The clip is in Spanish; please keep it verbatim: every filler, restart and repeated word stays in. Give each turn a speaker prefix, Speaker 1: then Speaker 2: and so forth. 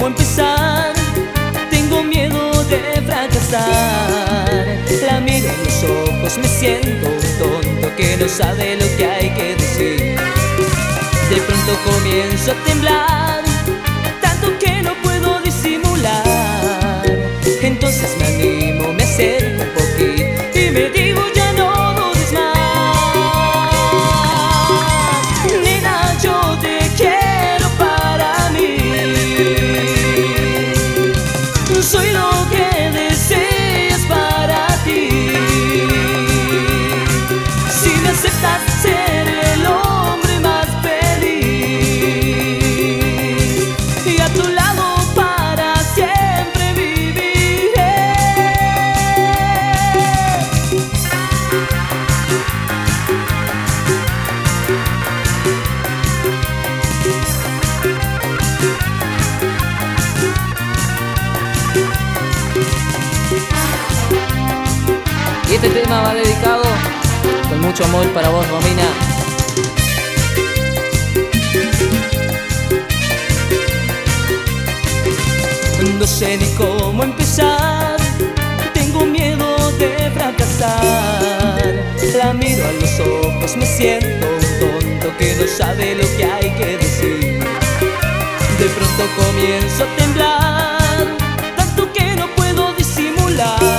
Speaker 1: cómo empezar, tengo miedo de fracasar. La miro en los ojos, me siento un tonto que no sabe lo que hay que decir. De pronto comienzo a temblar, tanto que no puedo disimular. Entonces me animo, me acerco un poquito y me digo ya no dudes más. Nena, yo te quiero para mí, soy lo que deseas para ti. Si me aceptas, seré el hombre más feliz y a tu lado para siempre viviré.
Speaker 2: Y este tema va dedicado con mucho amor para vos, Romina.
Speaker 1: No sé ni cómo empezar, tengo miedo de fracasar. La miro a los ojos, me siento un tonto que no sabe lo que hay que decir. De pronto comienzo a temblar, tanto que no puedo disimular.